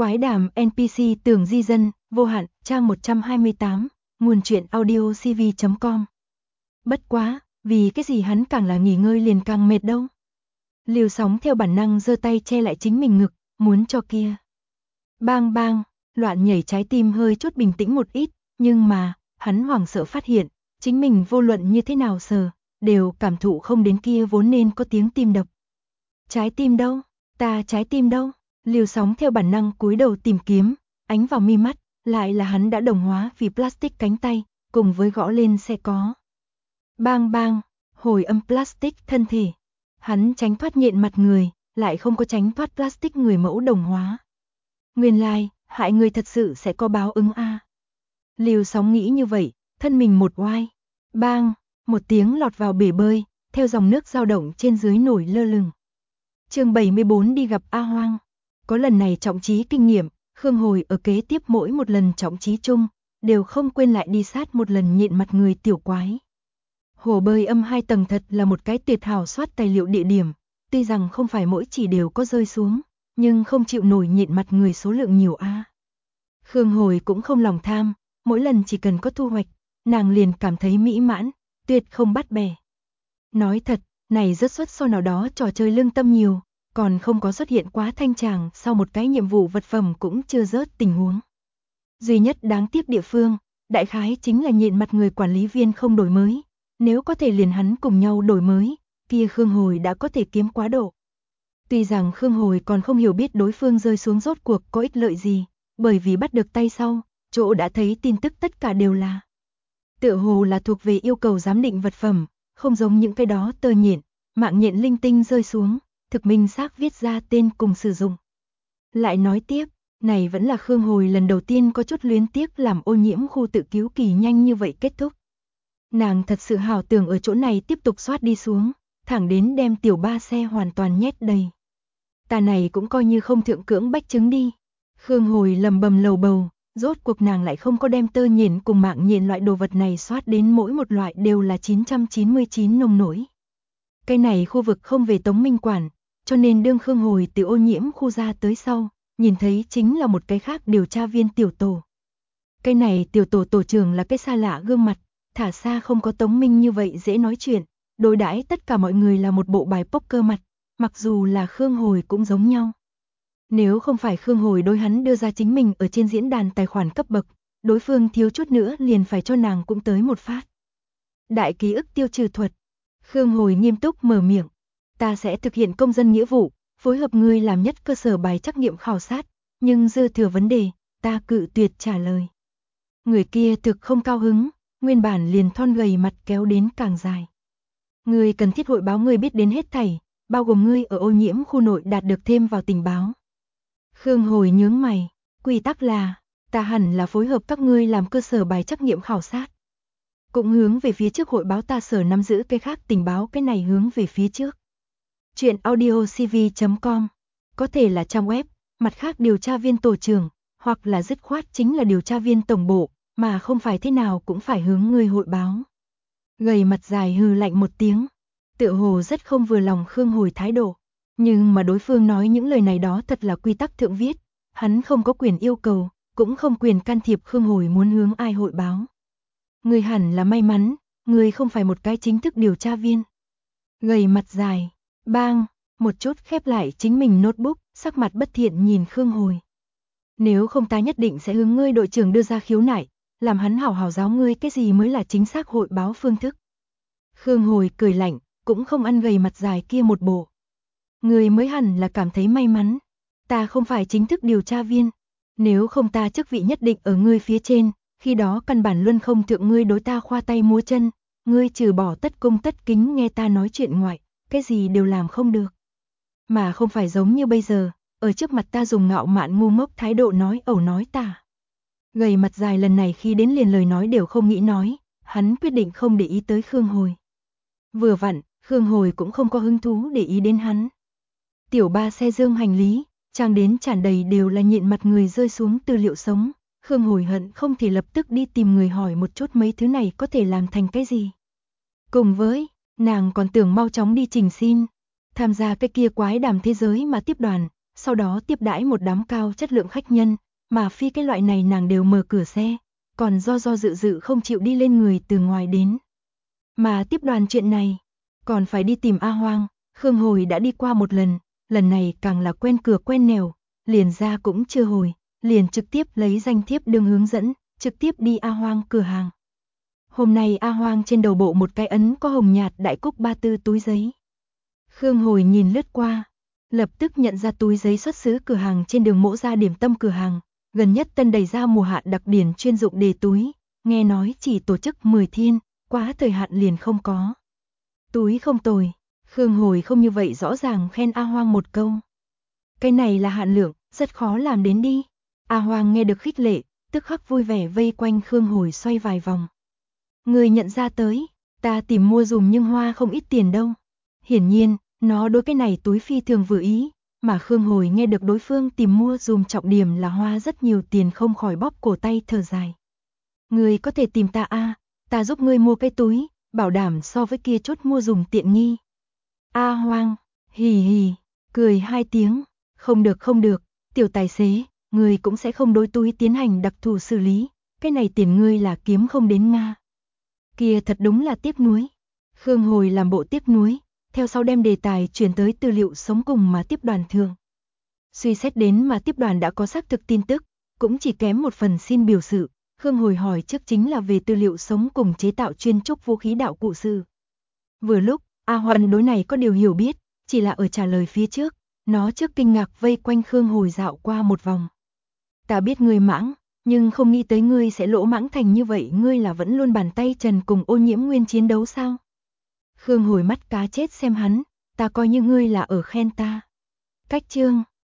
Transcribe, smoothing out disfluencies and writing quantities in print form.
Quái đàm NPC Tường Di Dân, vô hạn, trang 128, nguồn truyện audio cv.com. Bất quá, vì cái gì hắn càng là nghỉ ngơi liền càng mệt đâu. Liều Sóng theo bản năng giơ tay che lại chính mình ngực, muốn cho kia. Bang bang, loạn nhảy trái tim hơi chút bình tĩnh một ít, nhưng mà, hắn hoảng sợ phát hiện, chính mình vô luận như thế nào sờ, đều cảm thụ không đến kia vốn nên có tiếng tim đập. Trái tim đâu? Ta trái tim đâu? Liều Sóng theo bản năng cúi đầu tìm kiếm, ánh vào mi mắt, lại là hắn đã đồng hóa vì plastic cánh tay, cùng với gõ lên xe có. Bang bang, hồi âm plastic thân thể. Hắn tránh thoát nhện mặt người, lại không có tránh thoát plastic người mẫu đồng hóa. Nguyên lai, hại người thật sự sẽ có báo ứng a. Liều Sóng nghĩ như vậy, thân mình một oai. Bang, một tiếng lọt vào bể bơi, theo dòng nước dao động trên dưới nổi lơ lửng. Chương 74 đi gặp A Hoang. Có lần này trọng trí kinh nghiệm, Khương Hồi ở kế tiếp mỗi một lần trọng trí chung, đều không quên lại đi sát một lần nhện mặt người tiểu quái. Hồ bơi âm 2 tầng thật là một cái tuyệt hảo soát tài liệu địa điểm, tuy rằng không phải mỗi chỉ đều có rơi xuống, nhưng không chịu nổi nhện mặt người số lượng nhiều a. Khương Hồi cũng không lòng tham, mỗi lần chỉ cần có thu hoạch, nàng liền cảm thấy mỹ mãn, tuyệt không bắt bẻ. Nói thật, này rất xuất so nào đó trò chơi lương tâm nhiều, còn không có xuất hiện quá thanh tràng sau một cái nhiệm vụ vật phẩm cũng chưa rớt tình huống. Duy nhất đáng tiếc địa phương, đại khái chính là nhện mặt người quản lý viên không đổi mới, nếu có thể liền hắn cùng nhau đổi mới, kia Khương Hồi đã có thể kiếm quá độ. Tuy rằng Khương Hồi còn không hiểu biết đối phương rơi xuống rốt cuộc có ích lợi gì, bởi vì bắt được tay sau, chỗ đã thấy tin tức tất cả đều là tựa hồ là thuộc về yêu cầu giám định vật phẩm, không giống những cái đó tơ nhện, mạng nhện linh tinh rơi xuống, thực minh xác viết ra tên cùng sử dụng. Lại nói tiếp, này vẫn là Khương Hồi lần đầu tiên có chút luyến tiếc làm ô nhiễm khu tự cứu kỳ nhanh như vậy kết thúc. Nàng thật sự hảo tưởng ở chỗ này tiếp tục soát đi xuống, thẳng đến đem tiểu ba xe hoàn toàn nhét đầy. Ta này cũng coi như không thượng cưỡng bách chứng đi. Khương Hồi lầm bầm lầu bầu, rốt cuộc nàng lại không có đem tơ nhện cùng mạng nhện loại đồ vật này soát đến mỗi một loại đều là 999 nông nổi. Cái này khu vực không về Tống Minh quản, cho nên đương Khương Hồi từ ô nhiễm khu ra tới sau, nhìn thấy chính là một cái khác điều tra viên tiểu tổ. Cái này tiểu tổ tổ trưởng là cái xa lạ gương mặt, thả xa không có Tống Minh như vậy dễ nói chuyện, đối đãi tất cả mọi người là một bộ bài poker mặt, mặc dù là Khương Hồi cũng giống nhau. Nếu không phải Khương Hồi đối hắn đưa ra chính mình ở trên diễn đàn tài khoản cấp bậc, đối phương thiếu chút nữa liền phải cho nàng cũng tới một phát. Đại ký ức tiêu trừ thuật. Khương Hồi nghiêm túc mở miệng. Ta sẽ thực hiện công dân nghĩa vụ, phối hợp ngươi làm nhất cơ sở bài trắc nghiệm khảo sát, nhưng dư thừa vấn đề, ta cự tuyệt trả lời. Người kia thực không cao hứng, nguyên bản liền thon gầy mặt kéo đến càng dài. Ngươi cần thiết hội báo ngươi biết đến hết thảy, bao gồm ngươi ở ô nhiễm khu nội đạt được thêm vào tình báo. Khương Hồi nhướng mày, quy tắc là, ta hẳn là phối hợp các ngươi làm cơ sở bài trắc nghiệm khảo sát. Cũng hướng về phía trước hội báo ta sở nắm giữ cái khác tình báo, cái này hướng về phía trước. Chuyện audio cv.com, có thể là trang web, mặt khác điều tra viên tổ trưởng, hoặc là dứt khoát chính là điều tra viên tổng bộ, mà không phải thế nào cũng phải hướng người hội báo. Gầy mặt dài hừ lạnh một tiếng, tựa hồ rất không vừa lòng Khương Hồi thái độ, nhưng mà đối phương nói những lời này đó thật là quy tắc thượng viết, hắn không có quyền yêu cầu, cũng không quyền can thiệp Khương Hồi muốn hướng ai hội báo. Người hẳn là may mắn, người không phải một cái chính thức điều tra viên. Gầy mặt dài, bang, một chút khép lại chính mình notebook, sắc mặt bất thiện nhìn Khương Hồi. Nếu không ta nhất định sẽ hướng ngươi đội trưởng đưa ra khiếu nại, làm hắn hảo hảo giáo ngươi cái gì mới là chính xác hội báo phương thức. Khương Hồi cười lạnh, cũng không ăn gầy mặt dài kia một bộ. Ngươi mới hẳn là cảm thấy may mắn, ta không phải chính thức điều tra viên, nếu không ta chức vị nhất định ở ngươi phía trên, khi đó căn bản luân không thượng ngươi đối ta khoa tay múa chân, ngươi trừ bỏ tất cung tất kính nghe ta nói chuyện ngoại, cái gì đều làm không được. Mà không phải giống như bây giờ, ở trước mặt ta dùng ngạo mạn ngu ngốc thái độ nói ẩu nói tả. Gầy mặt dài lần này khi đến liền lời nói đều không nghĩ nói, hắn quyết định không để ý tới Khương Hồi. Vừa vặn, Khương Hồi cũng không có hứng thú để ý đến hắn. Tiểu ba xe dương hành lý, trang đến tràn đầy đều là nhện mặt người rơi xuống tư liệu sống. Khương Hồi hận không thể lập tức đi tìm người hỏi một chút mấy thứ này có thể làm thành cái gì. Cùng với, nàng còn tưởng mau chóng đi trình xin, tham gia cái kia quái đàm thế giới mà tiếp đoàn, sau đó tiếp đãi một đám cao chất lượng khách nhân, mà phi cái loại này nàng đều mở cửa xe, còn do dự không chịu đi lên người từ ngoài đến. Mà tiếp đoàn chuyện này, còn phải đi tìm A Hoang, Khương Hồi đã đi qua một lần này càng là quen cửa quen nẻo, liền ra cũng chưa hồi, liền trực tiếp lấy danh thiếp đường hướng dẫn, trực tiếp đi A Hoang cửa hàng. Hôm nay A Hoang trên đầu bộ một cái ấn có hồng nhạt đại cúc 34 túi giấy. Khương Hồi nhìn lướt qua, lập tức nhận ra túi giấy xuất xứ cửa hàng trên đường Mỗ Gia điểm tâm cửa hàng, gần nhất tân đẩy ra mùa hạ đặc điển chuyên dụng đề túi, nghe nói chỉ tổ chức 10 thiên, quá thời hạn liền không có. Túi không tồi, Khương Hồi không như vậy rõ ràng khen A Hoang một câu. Cái này là hạn lượng, rất khó làm đến đi. A Hoang nghe được khích lệ, tức khắc vui vẻ vây quanh Khương Hồi xoay vài vòng. Người nhận ra tới, ta tìm mua dùm nhưng hoa không ít tiền đâu. Hiển nhiên, nó đối cái này túi phi thường vừa ý, mà Khương Hồi nghe được đối phương tìm mua dùm trọng điểm là hoa rất nhiều tiền không khỏi bóp cổ tay thở dài. Người có thể tìm ta a, ta giúp ngươi mua cái túi, bảo đảm so với kia chốt mua dùm tiện nghi. A Hoang, hì hì, cười hai tiếng, không được, tiểu tài xế, ngươi cũng sẽ không đối túi tiến hành đặc thù xử lý, cái này tiền ngươi là kiếm không đến Nga. Kia thật đúng là tiếc nuối. Khương Hồi làm bộ tiếc nuối, theo sau đem đề tài chuyển tới tư liệu sống cùng mà tiếp đoàn thường. Suy xét đến mà tiếp đoàn đã có xác thực tin tức, cũng chỉ kém một phần xin biểu sự, Khương Hồi hỏi trước chính là về tư liệu sống cùng chế tạo chuyên trúc vũ khí đạo cụ sư. Vừa lúc, A Hoan đối này có điều hiểu biết, chỉ là ở trả lời phía trước, nó trước kinh ngạc vây quanh Khương Hồi dạo qua một vòng. Ta biết ngươi mãng, nhưng không nghĩ tới ngươi sẽ lỗ mãng thành như vậy, ngươi là vẫn luôn bàn tay trần cùng Ô Nhiễm Nguyên chiến đấu sao? Khương Hồi mắt cá chết xem hắn, ta coi như ngươi là ở khen ta. Cách chương